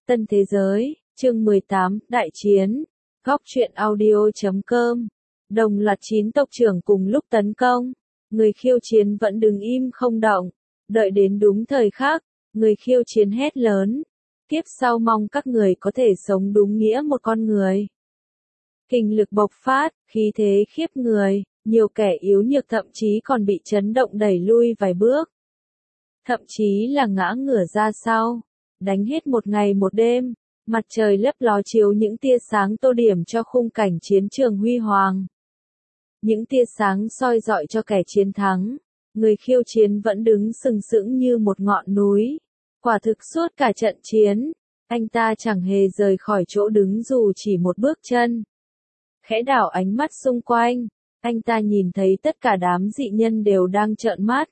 Tân Thế Giới, chương 18, Đại Chiến, Góc truyện audio.com. Đồng loạt 9 tộc trưởng cùng lúc tấn công. Người khiêu chiến vẫn đứng im không động. Đợi đến đúng thời khắc, người khiêu chiến hét lớn. Kiếp sau mong các người có thể sống đúng nghĩa một con người. Kinh lực bộc phát, khí thế khiếp người, nhiều kẻ yếu nhược thậm chí còn bị chấn động đẩy lui vài bước. Thậm chí là ngã ngửa ra sau. Đánh hết một ngày một đêm, mặt trời lấp ló chiếu những tia sáng tô điểm cho khung cảnh chiến trường huy hoàng. Những tia sáng soi rọi cho kẻ chiến thắng, người khiêu chiến vẫn đứng sừng sững như một ngọn núi. Quả thực suốt cả trận chiến, anh ta chẳng hề rời khỏi chỗ đứng dù chỉ một bước chân. Khẽ đảo ánh mắt xung quanh, anh ta nhìn thấy tất cả đám dị nhân đều đang trợn mắt.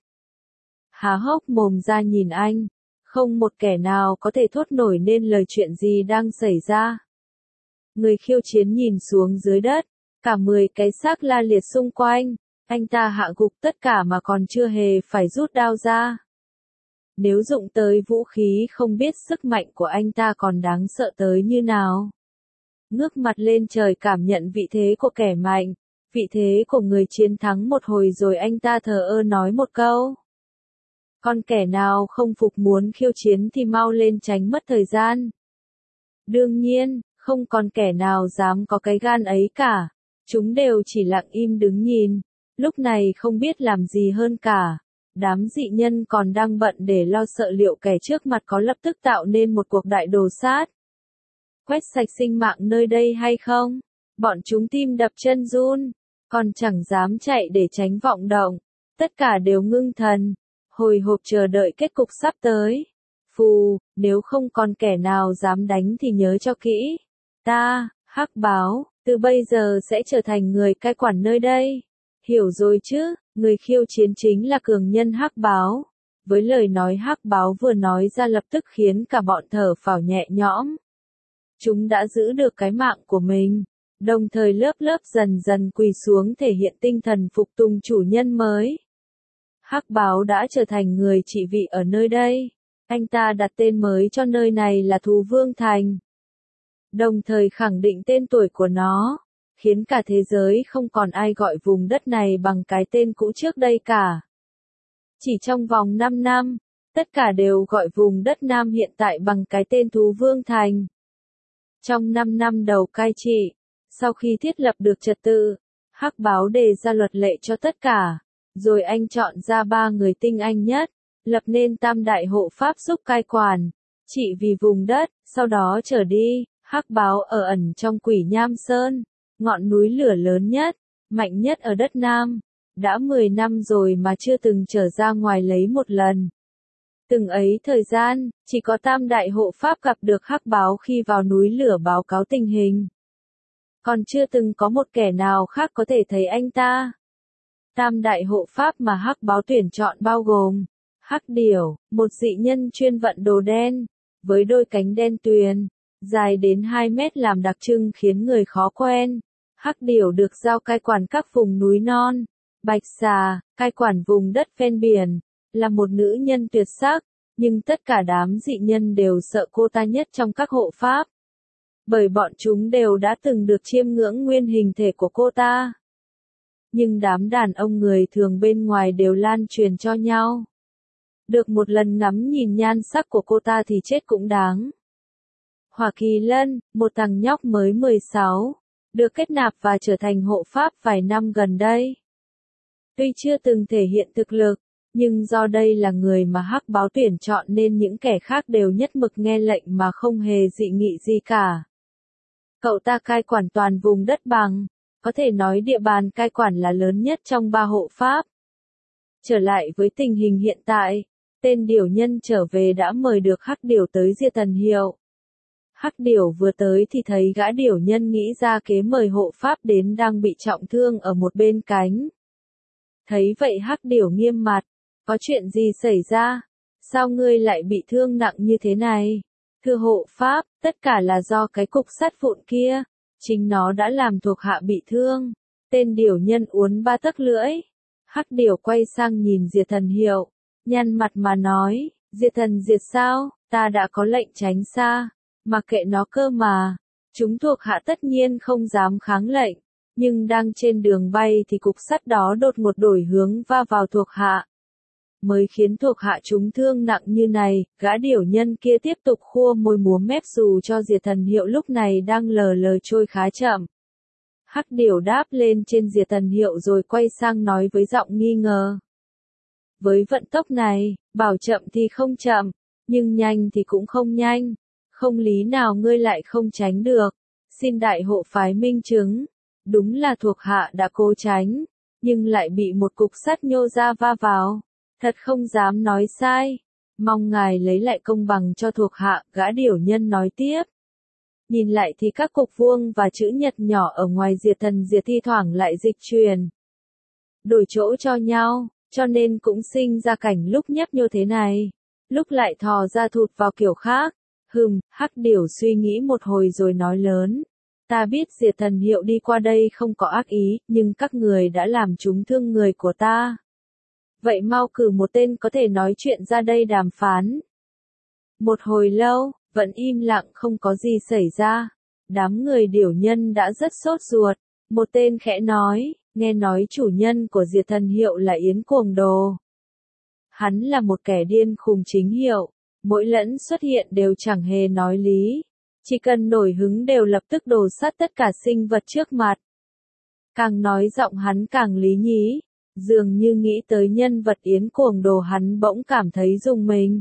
Há hốc mồm ra nhìn anh. Không một kẻ nào có thể thốt nổi nên lời chuyện gì đang xảy ra. Người khiêu chiến nhìn xuống dưới đất, cả 10 cái xác la liệt xung quanh, anh ta hạ gục tất cả mà còn chưa hề phải rút đao ra. Nếu dụng tới vũ khí không biết sức mạnh của anh ta còn đáng sợ tới như nào. Ngước mặt lên trời cảm nhận vị thế của kẻ mạnh, vị thế của người chiến thắng một hồi rồi anh ta thờ ơ nói một câu. Còn kẻ nào không phục muốn khiêu chiến thì mau lên tránh mất thời gian. Đương nhiên, không còn kẻ nào dám có cái gan ấy cả. Chúng đều chỉ lặng im đứng nhìn, lúc này không biết làm gì hơn cả. Đám dị nhân còn đang bận để lo sợ liệu kẻ trước mặt có lập tức tạo nên một cuộc đại đồ sát. Quét sạch sinh mạng nơi đây hay không? Bọn chúng tim đập chân run, còn chẳng dám chạy để tránh vọng động. Tất cả đều ngưng thần. Hồi hộp chờ đợi kết cục sắp tới. Phù, nếu không còn kẻ nào dám đánh thì nhớ cho kỹ. Ta, Hắc Báo, từ bây giờ sẽ trở thành người cai quản nơi đây. Hiểu rồi chứ, người khiêu chiến chính là cường nhân Hắc Báo. Với lời nói Hắc Báo vừa nói ra lập tức khiến cả bọn thở phào nhẹ nhõm. Chúng đã giữ được cái mạng của mình, đồng thời lớp lớp dần dần quỳ xuống thể hiện tinh thần phục tùng chủ nhân mới. Hắc Báo đã trở thành người trị vị ở nơi đây. Anh ta đặt tên mới cho nơi này là Thú Vương Thành. Đồng thời khẳng định tên tuổi của nó, khiến cả thế giới không còn ai gọi vùng đất này bằng cái tên cũ trước đây cả. Chỉ trong vòng 5 năm, tất cả đều gọi vùng đất Nam hiện tại bằng cái tên Thú Vương Thành. Trong 5 năm đầu cai trị, sau khi thiết lập được trật tự, Hắc Báo đề ra luật lệ cho tất cả. Rồi anh chọn ra 3 người tinh anh nhất, lập nên Tam Đại Hộ Pháp giúp cai quản, trị vì vùng đất, sau đó trở đi, Hắc Báo ở ẩn trong Quỷ Nham Sơn, ngọn núi lửa lớn nhất, mạnh nhất ở đất Nam. Đã 10 năm rồi mà chưa từng trở ra ngoài lấy một lần. Từng ấy thời gian, chỉ có Tam Đại Hộ Pháp gặp được Hắc Báo khi vào núi lửa báo cáo tình hình. Còn chưa từng có một kẻ nào khác có thể thấy anh ta. Tam Đại Hộ Pháp mà Hắc Báo tuyển chọn bao gồm Hắc Điểu, một dị nhân chuyên vận đồ đen, với đôi cánh đen tuyền, dài đến 2 mét làm đặc trưng khiến người khó quen. Hắc Điểu được giao cai quản các vùng núi non. Bạch Xà, cai quản vùng đất ven biển, là một nữ nhân tuyệt sắc, nhưng tất cả đám dị nhân đều sợ cô ta nhất trong các hộ pháp. Bởi bọn chúng đều đã từng được chiêm ngưỡng nguyên hình thể của cô ta. Nhưng đám đàn ông người thường bên ngoài đều lan truyền cho nhau. Được một lần ngắm nhìn nhan sắc của cô ta thì chết cũng đáng. Hỏa Kỳ Lân, một thằng nhóc mới 16, được kết nạp và trở thành hộ pháp vài năm gần đây. Tuy chưa từng thể hiện thực lực, nhưng do đây là người mà Hắc Báo tuyển chọn nên những kẻ khác đều nhất mực nghe lệnh mà không hề dị nghị gì cả. Cậu ta cai quản toàn vùng đất bằng. Có thể nói địa bàn cai quản là lớn nhất trong 3 hộ pháp. Trở lại với tình hình hiện tại, tên điểu nhân trở về đã mời được Hắc Điểu tới Diệt Thần Hiệu. Hắc Điểu vừa tới thì thấy gã điểu nhân nghĩ ra kế mời hộ pháp đến đang bị trọng thương ở một bên cánh. Thấy vậy Hắc Điểu nghiêm mặt, có chuyện gì xảy ra? Sao ngươi lại bị thương nặng như thế này? Thưa hộ pháp, tất cả là do cái cục sắt vụn kia. Chính nó đã làm thuộc hạ bị thương. Tên điểu nhân uốn 3 tấc lưỡi. Hắc Điểu quay sang nhìn Diệt Thần Hiệu, nhăn mặt mà nói, Diệt Thần Diệt sao, ta đã có lệnh tránh xa. Mà kệ nó cơ mà. Chúng thuộc hạ tất nhiên không dám kháng lệnh. Nhưng đang trên đường bay thì cục sắt đó đột ngột đổi hướng va vào thuộc hạ. Mới khiến thuộc hạ chúng thương nặng như này, gã điểu nhân kia tiếp tục khua môi múa mép dù cho Diệt Thần Hiệu lúc này đang lờ lờ trôi khá chậm. Hắc điểu đáp lên trên Diệt Thần Hiệu rồi quay sang nói với giọng nghi ngờ. Với vận tốc này, bảo chậm thì không chậm, nhưng nhanh thì cũng không nhanh. Không lý nào ngươi lại không tránh được. Xin đại hộ phái minh chứng. Đúng là thuộc hạ đã cố tránh, nhưng lại bị một cục sắt nhô ra va vào. Thật không dám nói sai. Mong ngài lấy lại công bằng cho thuộc hạ, gã điểu nhân nói tiếp. Nhìn lại thì các cục vuông và chữ nhật nhỏ ở ngoài Diệt Thần Diệt thi thoảng lại dịch chuyển. Đổi chỗ cho nhau, cho nên cũng sinh ra cảnh lúc nhấp nhô thế này. Lúc lại thò ra thụt vào kiểu khác. Hắc điểu suy nghĩ một hồi rồi nói lớn. Ta biết Diệt Thần Hiệu đi qua đây không có ác ý, nhưng các người đã làm trúng thương người của ta. Vậy mau cử một tên có thể nói chuyện ra đây đàm phán. Một hồi lâu, vẫn im lặng không có gì xảy ra. Đám người điểu nhân đã rất sốt ruột. Một tên khẽ nói, nghe nói chủ nhân của Diệt Thần Hiệu là Yến Cuồng Đồ. Hắn là một kẻ điên khùng chính hiệu, mỗi lần xuất hiện đều chẳng hề nói lý. Chỉ cần nổi hứng đều lập tức đồ sát tất cả sinh vật trước mặt. Càng nói giọng hắn càng lý nhí, dường như nghĩ tới nhân vật Yến Cuồng Đồ hắn bỗng cảm thấy rùng mình.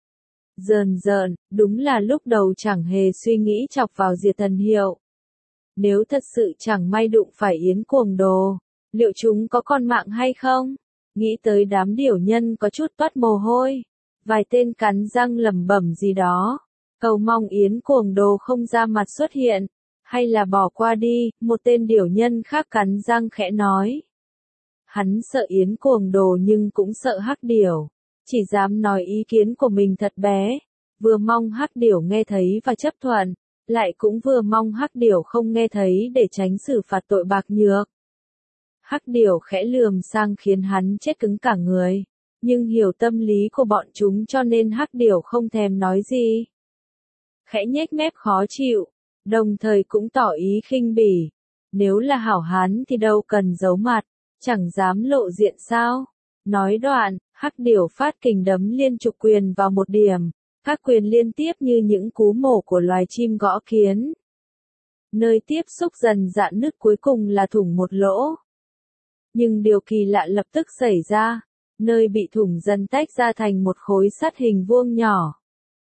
Rờn, đúng là lúc đầu chẳng hề suy nghĩ chọc vào Diệt Thần Hiệu. Nếu thật sự chẳng may đụng phải Yến Cuồng Đồ, liệu chúng có còn mạng hay không? Nghĩ tới đám điểu nhân có chút toát mồ hôi. Vài tên cắn răng lẩm bẩm gì đó. Cầu mong Yến Cuồng Đồ không ra mặt xuất hiện. Hay là bỏ qua đi, một tên điểu nhân khác cắn răng khẽ nói. Hắn sợ Yến Cuồng Đồ nhưng cũng sợ Hắc Điểu. Chỉ dám nói ý kiến của mình thật bé. Vừa mong Hắc Điểu nghe thấy và chấp thuận. Lại cũng vừa mong Hắc Điểu không nghe thấy để tránh xử phạt tội bạc nhược. Hắc Điểu khẽ lườm sang khiến hắn chết cứng cả người. Nhưng hiểu tâm lý của bọn chúng cho nên Hắc Điểu không thèm nói gì. Khẽ nhếch mép khó chịu, đồng thời cũng tỏ ý khinh bỉ. Nếu là hảo hán thì đâu cần giấu mặt, chẳng dám lộ diện sao. Nói đoạn, Hắc Điểu phát kình đấm liên trục quyền vào một điểm, các quyền liên tiếp như những cú mổ của loài chim gõ kiến. Nơi tiếp xúc dần dạn nứt cuối cùng là thủng một lỗ. Nhưng điều kỳ lạ lập tức xảy ra, nơi bị thủng dần tách ra thành một khối sắt hình vuông nhỏ.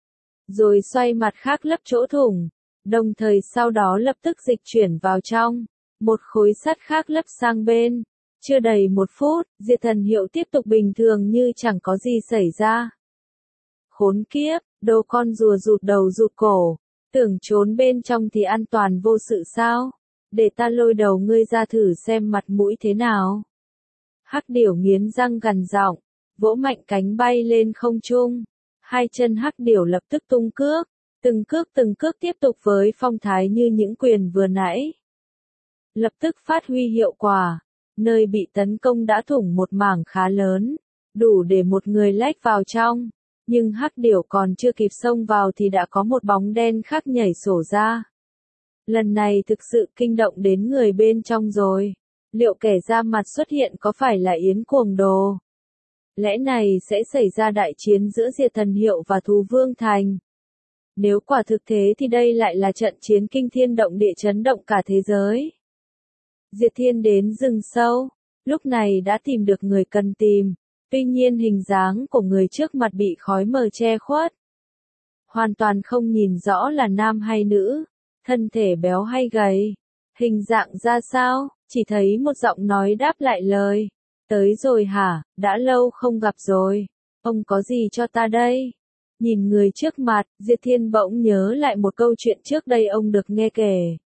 Rồi xoay mặt khác lấp chỗ thủng, đồng thời sau đó lập tức dịch chuyển vào trong, một khối sắt khác lấp sang bên. Chưa đầy 1 phút, Diệt Thần Hiệu tiếp tục bình thường như chẳng có gì xảy ra. Khốn kiếp, đồ con rùa rụt đầu rụt cổ, tưởng trốn bên trong thì an toàn vô sự sao? Để ta lôi đầu ngươi ra thử xem mặt mũi thế nào. Hắc Điểu nghiến răng gằn giọng, vỗ mạnh cánh bay lên không trung. Hai chân Hắc Điểu lập tức tung cước, từng cước tiếp tục với phong thái như những quyền vừa nãy. Lập tức phát huy hiệu quả, nơi bị tấn công đã thủng một mảng khá lớn, đủ để một người lách vào trong. Nhưng Hắc Điểu còn chưa kịp xông vào thì đã có một bóng đen khác nhảy sổ ra. Lần này thực sự kinh động đến người bên trong rồi. Liệu kẻ ra mặt xuất hiện có phải là Yến Cuồng Đồ? Lẽ này sẽ xảy ra đại chiến giữa Diệt Thần Hiệu và Thú Vương Thành. Nếu quả thực thế thì đây lại là trận chiến kinh thiên động địa chấn động cả thế giới. Diệt Thiên đến rừng sâu, lúc này đã tìm được người cần tìm, tuy nhiên hình dáng của người trước mặt bị khói mờ che khuất. Hoàn toàn không nhìn rõ là nam hay nữ, thân thể béo hay gầy, hình dạng ra sao, chỉ thấy một giọng nói đáp lại lời. Tới rồi hả, đã lâu không gặp rồi, ông có gì cho ta đây? Nhìn người trước mặt, Diệt Thiên bỗng nhớ lại một câu chuyện trước đây ông được nghe kể.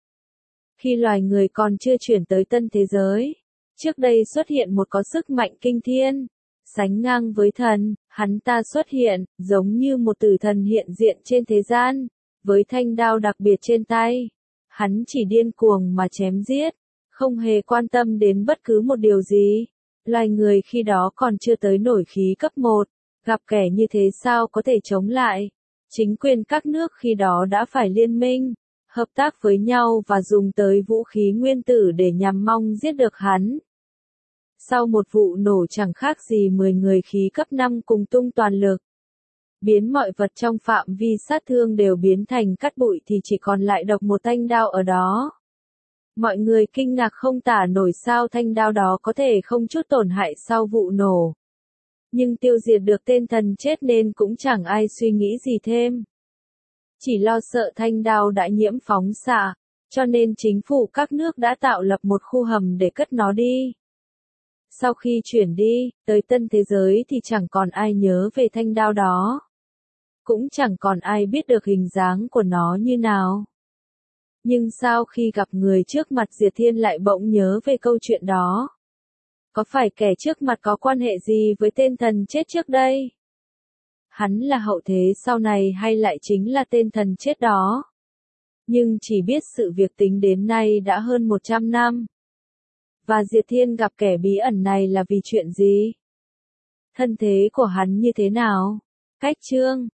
Khi loài người còn chưa chuyển tới tân thế giới, trước đây xuất hiện một có sức mạnh kinh thiên, sánh ngang với thần, hắn ta xuất hiện, giống như một tử thần hiện diện trên thế gian, với thanh đao đặc biệt trên tay. Hắn chỉ điên cuồng mà chém giết, không hề quan tâm đến bất cứ một điều gì. Loài người khi đó còn chưa tới nổi khí cấp 1, gặp kẻ như thế sao có thể chống lại. Chính quyền các nước khi đó đã phải liên minh, hợp tác với nhau và dùng tới vũ khí nguyên tử để nhằm mong giết được hắn. Sau một vụ nổ chẳng khác gì 10 người khí cấp 5 cùng tung toàn lực, biến mọi vật trong phạm vi sát thương đều biến thành cát bụi thì chỉ còn lại độc một thanh đao ở đó. Mọi người kinh ngạc không tả nổi sao thanh đao đó có thể không chút tổn hại sau vụ nổ. Nhưng tiêu diệt được tên thần chết nên cũng chẳng ai suy nghĩ gì thêm. Chỉ lo sợ thanh đao đã nhiễm phóng xạ, cho nên chính phủ các nước đã tạo lập một khu hầm để cất nó đi. Sau khi chuyển đi, tới tân thế giới thì chẳng còn ai nhớ về thanh đao đó. Cũng chẳng còn ai biết được hình dáng của nó như nào. Nhưng sao khi gặp người trước mặt Diệt Thiên lại bỗng nhớ về câu chuyện đó? Có phải kẻ trước mặt có quan hệ gì với tên thần chết trước đây? Hắn là hậu thế sau này hay lại chính là tên thần chết đó? Nhưng chỉ biết sự việc tính đến nay đã hơn 100 năm. Và Diệt Thiên gặp kẻ bí ẩn này là vì chuyện gì? Thân thế của hắn như thế nào? Cách chương